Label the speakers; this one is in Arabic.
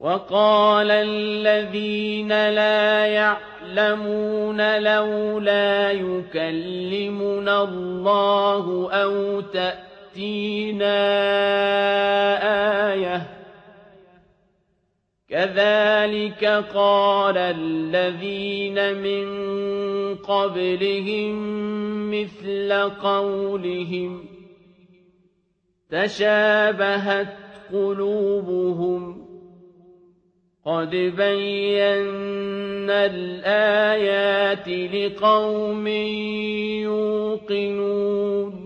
Speaker 1: وقال الذين لا يعلمون لولا يكلمنا الله أو تأتينا آية كذلك قال الذين من قبلهم مثل قولهم تشابهت قلوبهم قد بينا الآيات لقوم يوقنون